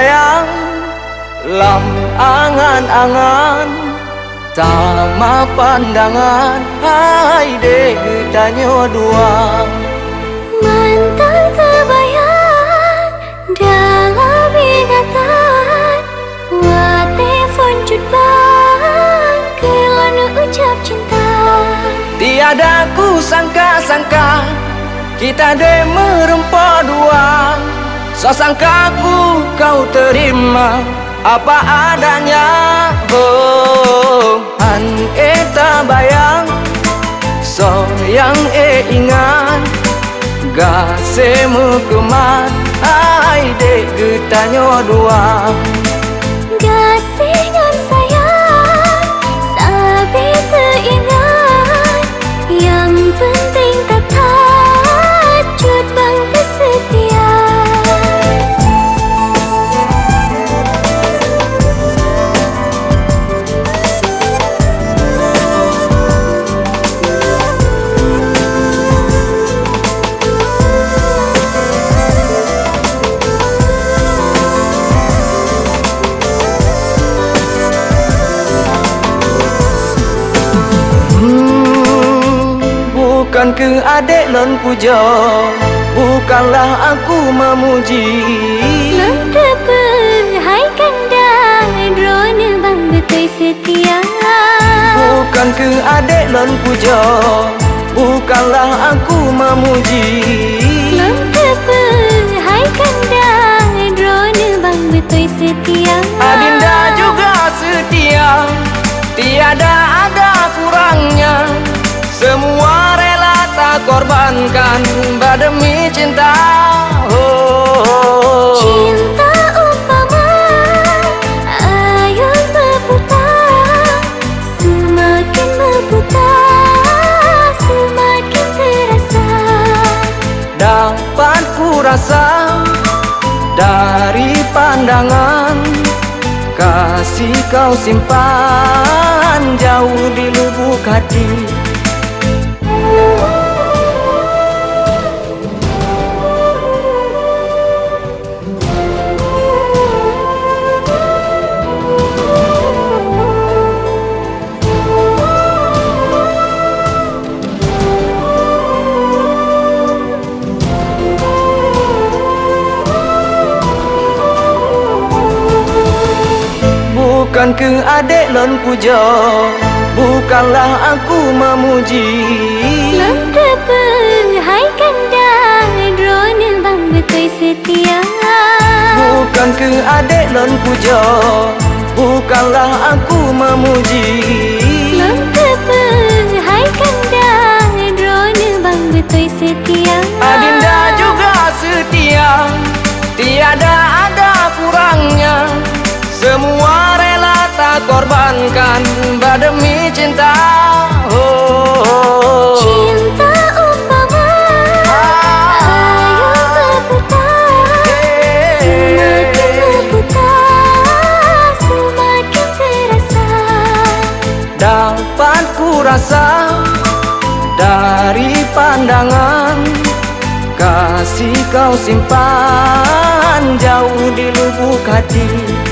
bayang lam angan-angan sama pandangan hai dek getanyo dua mantan terbayang dalam ingatan wa telefon cut bang kelana ucap cinta tiada ku sangka-sangka kita de merempa dua so sangkaku kau terima apa adanya oh an eta bayang so yang ingat gase mukemat ai dek getanyo dua gase ngan sayang sabi teringat yang penting kata cut bang kesetia bukan ke adik lon puja bukanlah aku memuji lon hai kandang drone bang betul setia bukan ke adik lon puja bukanlah aku memuji lon hai kandang drone bang betul setia adinda juga setia tiada ada kurangnya semua rela tak korbankan demi cinta oh. Cinta umpama ayun berputar semakin berputar semakin terasa dapat ku rasa dari pandangan kasih kau simpan jauh di lubuk hati bukan ke adik lon puja bukanlah aku memuji lon hai kandang drone bang betul setia bukan ke adik lon puja bukanlah aku memuji lon hai kandang drone bang betul setia adinda juga setia tiada ada kurangnya semua rela tak korbankan demi cinta oh. Cinta umpama ayun berputar semakin berputar semakin terasa dapat ku rasa dari pandangan kasih kau simpan jauh di lubuk hati